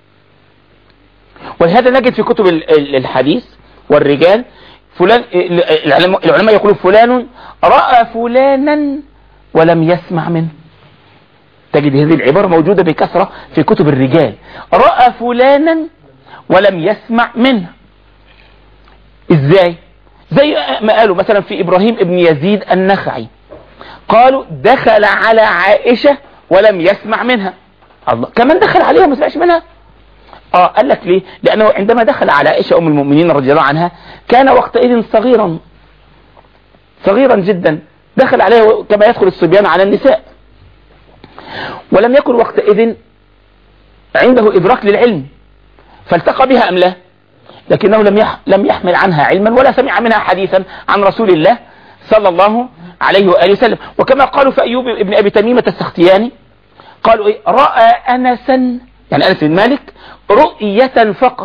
ولهذا نجد في كتب الحديث والرجال فلان، العلماء يقولون فلان رأى فلانا ولم يسمع منه. تجد هذه العبارة موجودة بكثرة في كتب الرجال، رأى فلانا ولم يسمع منه. ازاي؟ زي ما قالوا مثلا في إبراهيم ابن يزيد النخعي، قالوا دخل على عائشة ولم يسمع منها. الله، كمان دخل عليها وما سمعش منها؟ اه قال لك ليه؟ لأنه عندما دخل على عائشة أم المؤمنين رضي الله عنها كان وقتئذ صغيرا صغيرا جدا، دخل عليها كما يدخل الصبيان على النساء، ولم يكن وقتئذ عنده إدراك للعلم، فالتقى بها أم لا؟ لكنه لم لم يحمل عنها علما ولا سمع منها حديثا عن رسول الله صلى الله عليه وآله وسلم. وكما قالوا في أيوب ابن أبي تميمة السختياني، قالوا إيه؟ رأى أنسا، يعني أنس بن مالك، رؤية فقط.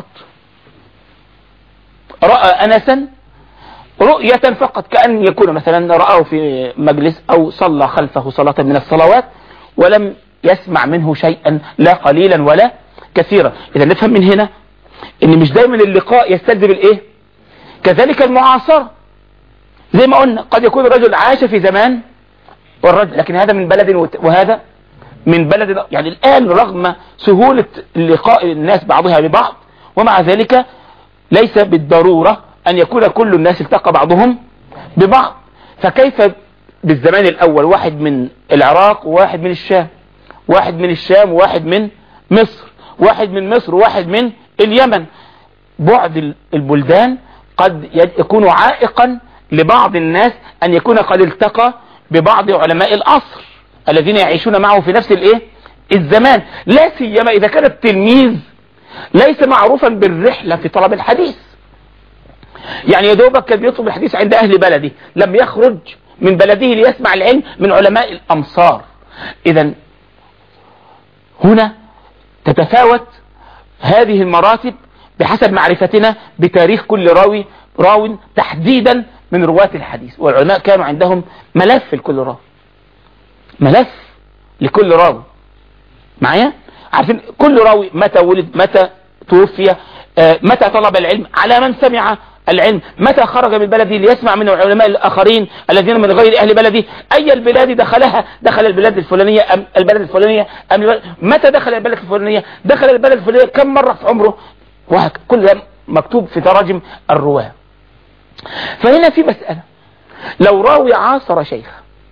رأى أنسا رؤية فقط، كأن يكون مثلا رأاه في مجلس أو صلى خلفه صلاة من الصلوات ولم يسمع منه شيئا لا قليلا ولا كثيرا. إذا نفهم من هنا ان مش دايما اللقاء يستلزم الايه؟ كذلك المعاصرة. زي ما قلنا قد يكون الرجل عاش في زمان والرجل، لكن هذا من بلد وهذا من بلد. يعني الآن رغم سهولة لقاء الناس بعضها ببعض، ومع ذلك ليس بالضرورة أن يكون كل الناس التقى بعضهم ببعض. فكيف بالزمان الأول واحد من العراق وواحد من الشام، واحد من الشام وواحد من مصر، واحد من مصر وواحد من اليمن؟ بعد البلدان قد يكون عائقا لبعض الناس أن يكون قد التقى ببعض علماء العصر الذين يعيشون معه في نفس الايه الزمان، لا سيما إذا كان التلميذ ليس معروفا بالرحلة في طلب الحديث، يعني يا دوبك كان بيطلب الحديث عند أهل بلده، لم يخرج من بلده ليسمع العلم من علماء الأمصار. إذن هنا تتفاوت هذه المراتب بحسب معرفتنا بتاريخ كل راوي راو تحديدا من رواة الحديث. والعلماء كانوا عندهم ملف لكل راوي، ملف لكل راوي معايا، عارفين كل راوي متى ولد، متى توفي، آه، متى طلب العلم، على من سمع العلم، متى خرج من بلده ليسمع من العلماء الآخرين الذين من غير أهل بلده، أي البلاد دخلها، دخل البلاد الفلانية أم البلد الفلانية أم البلد، متى دخل البلد الفلانية، دخل البلد الفلانية كم مرة في عمره، وهكذا كل ده مكتوب في تراجم الرواة. فهنا في مسألة، لو راوي عاصر شيخ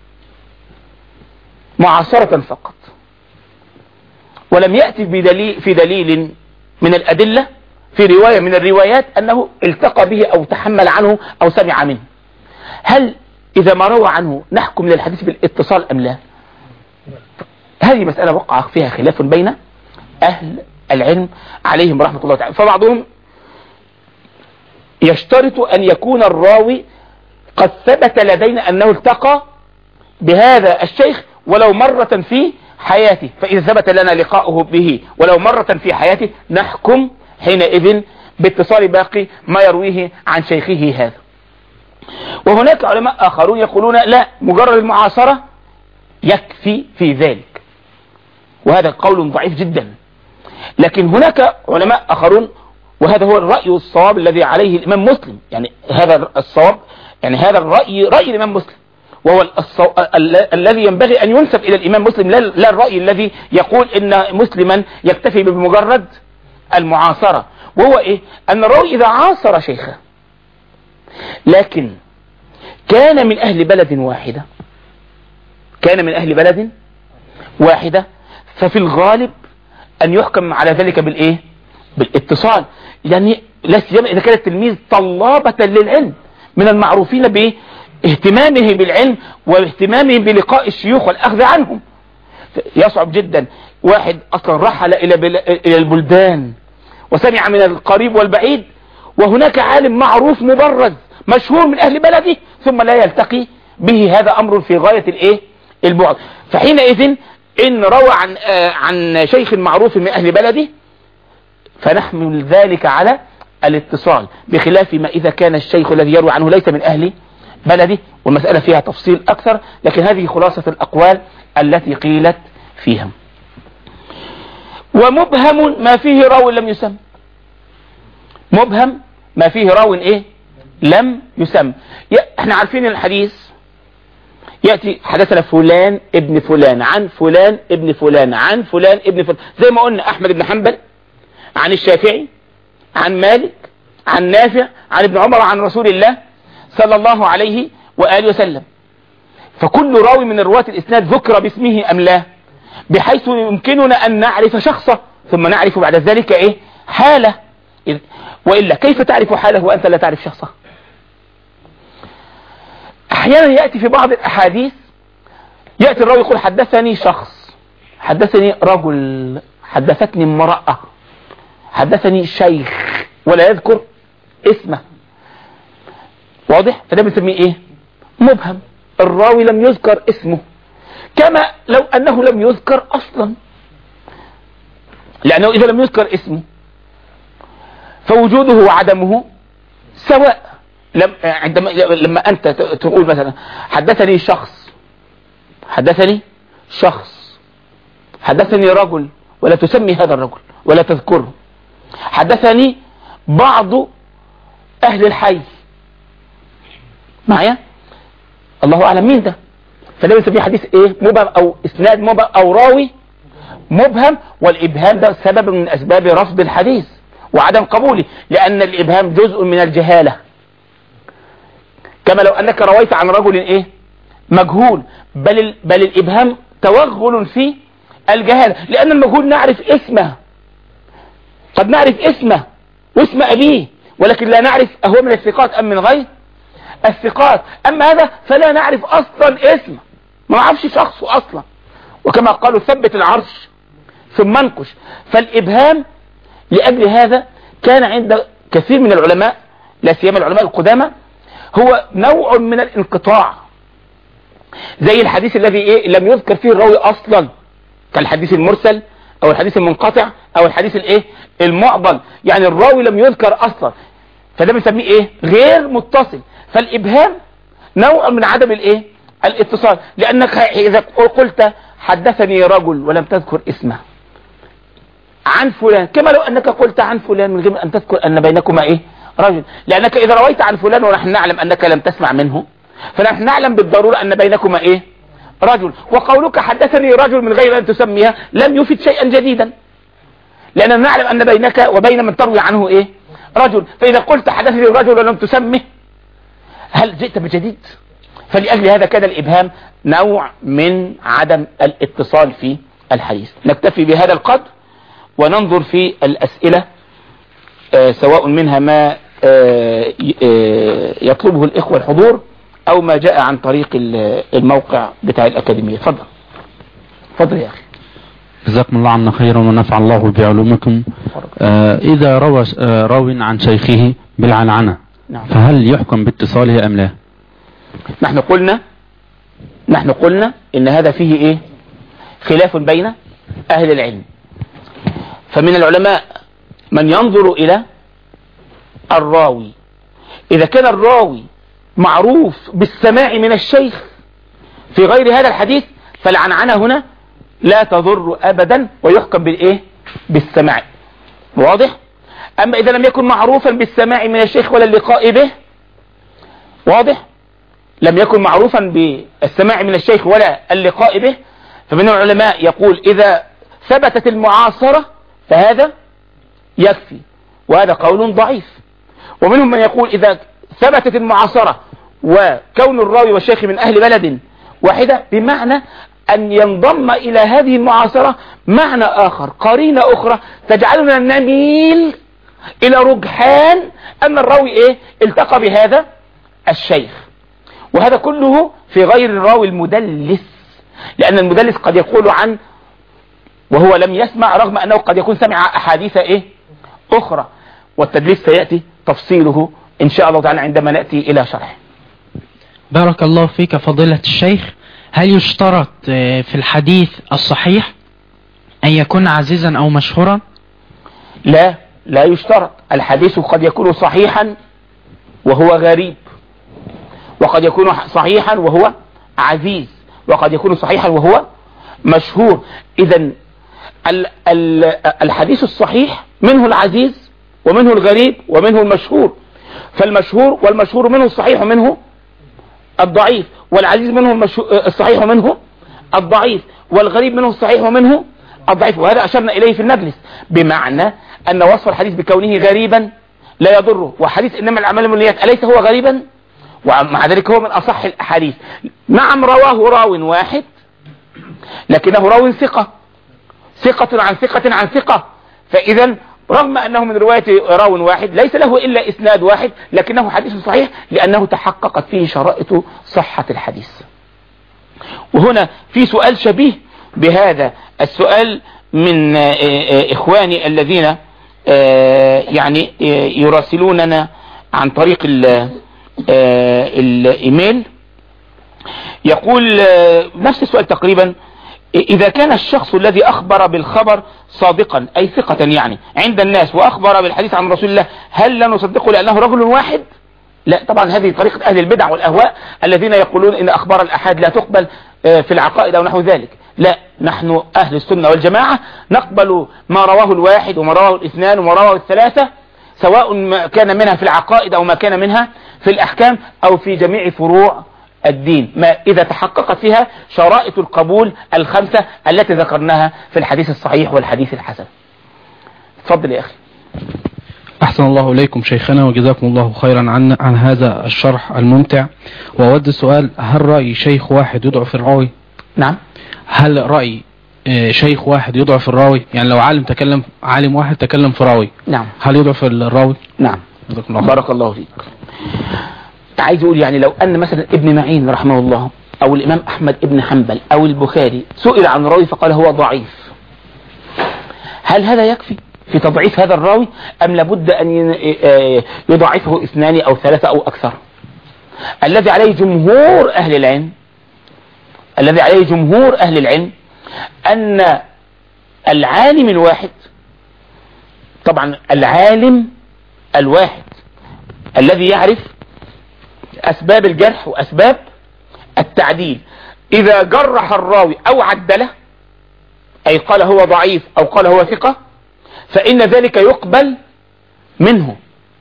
معاصرة فقط ولم يأتي بدليل في دليل من الأدلة في رواية من الروايات أنه التقى به أو تحمل عنه أو سمع منه، هل إذا ما روى عنه نحكم للحديث بالاتصال أم لا؟ هذه مسألة وقع فيها خلاف بين أهل العلم عليهم رحمة الله تعالى. فبعضهم يشترط أن يكون الراوي قد ثبت لدينا أنه التقى بهذا الشيخ ولو مرة في حياته، فإذا ثبت لنا لقاؤه به ولو مرة في حياته نحكم حينئذ باتصال باقي ما يرويه عن شيخه هذا. وهناك علماء آخرون يقولون لا، مجرد المعاصرة يكفي في ذلك، وهذا قول ضعيف جدا. لكن هناك علماء آخرون، وهذا هو الرأي الصواب الذي عليه الإمام مسلم، يعني هذا الصواب، يعني هذا الرأي رأي الإمام مسلم، وهو الصو... ال... الذي ينبغي أن ينسب إلى الإمام مسلم، لا... لا الرأي الذي يقول إن مسلما يكتفي بمجرد المعاصرة. وهو إيه؟ أن الراوي إذا عاصر شيخه لكن كان من أهل بلد واحدة، كان من أهل بلد واحدة ففي الغالب أن يحكم على ذلك بالإيه؟ بالاتصال، يعني لا سيما إذا كان التلميذ طلابة للعلم من المعروفين باهتمامه بالعلم واهتمامه بلقاء الشيوخ والأخذ عنهم. يصعب جدا واحد أصلا رحل إلى إلى البلدان وسمع من القريب والبعيد، وهناك عالم معروف مبرز مشهور من أهل بلده ثم لا يلتقي به، هذا أمر في غاية الإيه؟ البعد. فحينئذ إن روى عن آه عن شيخ معروف من أهل بلده فنحمل ذلك على الاتصال، بخلاف ما إذا كان الشيخ الذي يروي عنه ليس من أهل بلده، والمسألة فيها تفصيل أكثر، لكن هذه خلاصة الأقوال التي قيلت فيها. ومبهم ما فيه راو لم يسم، مبهم ما فيه راو إيه؟ لم يسم. احنا عارفين الحديث يأتي حدثنا فلان ابن فلان عن فلان ابن فلان عن فلان ابن فلان، زي ما قلنا أحمد بن حنبل عن الشافعي عن مالك عن نافع عن ابن عمر عن رسول الله صلى الله عليه وآله وسلم. فكل راوي من رواة الإسناد ذكر باسمه أم لا، بحيث يمكننا أن نعرف شخصه ثم نعرف بعد ذلك إيه؟ حاله. وإلا كيف تعرف حاله وأنت لا تعرف شخصه؟ أحيانا يأتي في بعض الأحاديث يأتي الراوي يقول حدثني شخص، حدثني رجل، حدثتني امرأة، حدثني شيخ، ولا يذكر اسمه، واضح؟ فده بنسميه ايه؟ مبهم، الراوي لم يذكر اسمه، كما لو أنه لم يذكر أصلا، لأنه إذا لم يذكر اسمه فوجوده وعدمه سواء. لم عندما لما أنت تقول مثلا حدثني شخص، حدثني شخص، حدثني رجل، ولا تسمي هذا الرجل ولا تذكره، حدثني بعض أهل الحي، معايا؟ الله أعلم مين ده، فده بنسميه حديث إيه؟ مبهم، أو إسناد مبهم، أو راوي مبهم. والإبهام ده سبب من أسباب رفض الحديث وعدم قبوله، لأن الإبهام جزء من الجهالة، كما لو أنك رويت عن رجل إيه؟ مجهول، بل, بل الإبهام توغل في الجهالة، لأن المجهول نعرف اسمه، قد نعرف اسمه واسم أبيه، ولكن لا نعرف أهو من الثقات أم من غير الثقات. أما هذا فلا نعرف أصلا اسمه، ما نعرفش شخصه أصلا، وكما قالوا ثبت العرش ثم انقش. فالإبهام لأجل هذا كان عند كثير من العلماء لا سيما العلماء القدامى هو نوع من الانقطاع، زي الحديث الذي ايه لم يذكر فيه الراوي اصلا، كالحديث المرسل او الحديث المنقطع او الحديث الايه المعضل، يعني الراوي لم يذكر اصلا، فده بنسميه ايه غير متصل. فالابهام نوع من عدم الايه الاتصال، لانك اذا قلت حدثني رجل ولم تذكر اسمه عن فلان، كما لو انك قلت عن فلان من غير ان تذكر ان بينكما ايه رجل، لانك اذا رويت عن فلان ونحن نعلم انك لم تسمع منه فنحن نعلم بالضرورة ان بينكما ايه رجل، وقولك حدثني رجل من غير ان تسميها لم يفيد شيئا جديدا، لاننا نعلم ان بينك وبين من تروي عنه ايه رجل، فاذا قلت حدثني رجل ولم تسمه هل جئت بجديد؟ فلأجل هذا كان الابهام نوع من عدم الاتصال في الحديث. نكتفي بهذا القدر وننظر في الاسئلة آه سواء منها ما آه آه يطلبه الاخوة الحضور او ما جاء عن طريق الموقع بتاع الاكاديمية. اتفضل اتفضل يا اخي. جزاكم الله عنا خيرا ونفع الله بعلومكم. آه اذا روى آه راو عن شيخه بالعنعنة نعم. فهل يحكم باتصاله ام لا؟ نحن قلنا نحن قلنا ان هذا فيه ايه خلاف بين اهل العلم، فمن العلماء من ينظر الى الراوي اذا كان الراوي معروف بالسماع من الشيخ في غير هذا الحديث فالعنعنة هنا لا تضر ابدا ويحكم بالايه بالسماع، واضح؟ اما اذا لم يكن معروفا بالسماع من الشيخ ولا اللقاء به، واضح؟ لم يكن معروفا بالسماع من الشيخ ولا اللقاء به، فمن العلماء يقول اذا ثبتت المعاصرة فهذا يكفي، وهذا قول ضعيف. ومنهم من يقول اذا ثبتت المعاصرة وكون الراوي والشيخ من اهل بلد واحدة بمعنى ان ينضم الى هذه المعاصرة معنى اخر، قرينة اخرى تجعلنا نميل الى رجحان ان الراوي ايه التقى بهذا الشيخ، وهذا كله في غير الراوي المدلس، لان المدلس قد يقول عن وهو لم يسمع رغم انه قد يكون سمع احاديث ايه اخرى، والتدليس سيأتي تفصيله ان شاء الله تعالى عندما نأتي الى شرح. بارك الله فيك فضيلة الشيخ. هل يشترط في الحديث الصحيح ان يكون عزيزا او مشهورا؟ لا لا يشترط، الحديث قد يكون صحيحا وهو غريب، وقد يكون صحيحا وهو عزيز، وقد يكون صحيحا وهو مشهور. اذا الحديث الصحيح منه العزيز ومنه الغريب ومنه المشهور، فالمشهور والمشهور منه الصحيح ومنه الضعيف، والعزيز منه الصحيح ومنه الضعيف، والغريب منه الصحيح ومنه الضعيف، وهذا أشرنا إليه في المجلس، بمعنى أن وصف الحديث بكونه غريبا لا يضره، وحديث إنما الأعمال بالنيات أليس هو غريبا؟ ومع ذلك هو من أصح الأحاديث. نعم رواه راو واحد لكنه راو ثقة، ثقة عن ثقة عن ثقة، فإذا رغم أنه من رواية راو واحد ليس له إلا إسناد واحد لكنه حديث صحيح لأنه تحققت فيه شرائط صحة الحديث. وهنا في سؤال شبيه بهذا السؤال من إخواني الذين يعني يراسلوننا عن طريق الإيميل، يقول نفس السؤال تقريبا: إذا كان الشخص الذي أخبر بالخبر صادقا أي ثقة يعني عند الناس وأخبر بالحديث عن رسول الله هل لا نصدقه لأنه رجل واحد؟ لا طبعا، هذه طريقة أهل البدع والأهواء الذين يقولون إن أخبار الأحاد لا تقبل في العقائد أو نحو ذلك. لا، نحن أهل السنة والجماعة نقبل ما رواه الواحد وما رواه الاثنان وما رواه الثلاثة، سواء ما كان منها في العقائد أو ما كان منها في الأحكام أو في جميع فروع الدين، ما إذا تحققت فيها شرائط القبول الخمسة التي ذكرناها في الحديث الصحيح والحديث الحسن. تفضل يا أخي. أحسن الله إليكم شيخنا وجزاكم الله خيرا عن عن هذا الشرح الممتع. وأود السؤال: هل رأي شيخ واحد يضعف الراوي؟ نعم. هل رأي شيخ واحد يضعف الراوي؟ يعني لو عالم تكلم عالم واحد تكلم في راوي، نعم، هل يضعف الراوي؟ نعم. الله بارك الله فيك. عايز اقول يعني لو ان مثلا ابن معين رحمه الله او الامام احمد ابن حنبل او البخاري سئل عن راوي فقال هو ضعيف، هل هذا يكفي؟ في تضعيف هذا الراوي أم لابد أن يضعفه اثنان أو ثلاثة أو أكثر؟ الذي عليه جمهور أهل العلم الذي عليه جمهور أهل العلم أن العالم الواحد، طبعا العالم الواحد الذي يعرف أسباب الجرح وأسباب التعديل، إذا جرح الراوي أو عدله، أي قال هو ضعيف أو قال هو ثقة، فإن ذلك يقبل منه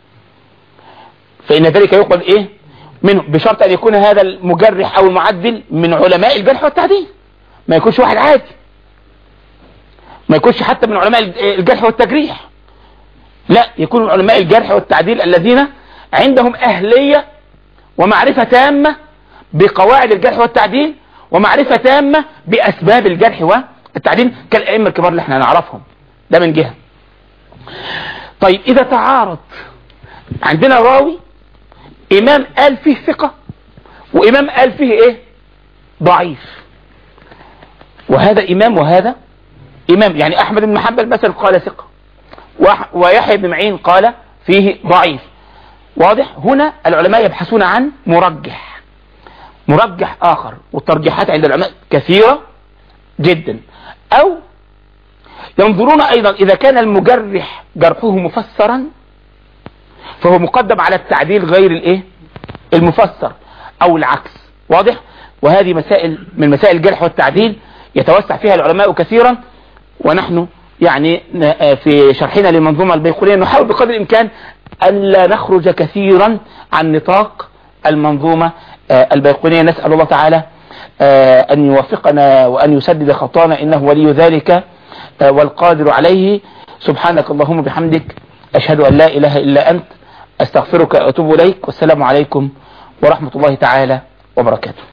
فإن ذلك يقبل إيه منه، بشرط أن يكون هذا المجرح أو المعدل من علماء الجرح والتعديل، ما يكونش واحد عادي، ما يكونش حتى من علماء الجرح والتجريح، لا، يكون من علماء الجرح والتعديل الذين عندهم أهلية ومعرفة تامة بقواعد الجرح والتعديل ومعرفة تامة بأسباب الجرح والتعديل كالأئمة الكبار اللي احنا نعرفهم. ده من جهة. طيب إذا تعارض عندنا راوي إمام قال فيه ثقة وإمام قال فيه إيه ضعيف، وهذا إمام وهذا إمام، يعني أحمد بن حنبل مثلا قال ثقة ويحيى بن معين قال فيه ضعيف، واضح؟ هنا العلماء يبحثون عن مرجح مرجح آخر، والترجيحات عند العلماء كثيرة جدا، أو ينظرون أيضا إذا كان المجرح جرحه مفسرا فهو مقدم على التعديل غير الإيه المفسر أو العكس، واضح؟ وهذه مسائل من مسائل الجرح والتعديل يتوسع فيها العلماء كثيرا، ونحن يعني في شرحنا للمنظومة البيقونية نحاول بقدر الإمكان ألا نخرج كثيرا عن نطاق المنظومة البيقونية. نسأل الله تعالى أن يوفقنا وأن يسدد خطانا، إنه ولي ذلك والقادر عليه. سبحانك اللهم بحمدك، أشهد أن لا إله إلا أنت، أستغفرك وأتوب إليك، والسلام عليكم ورحمة الله تعالى وبركاته.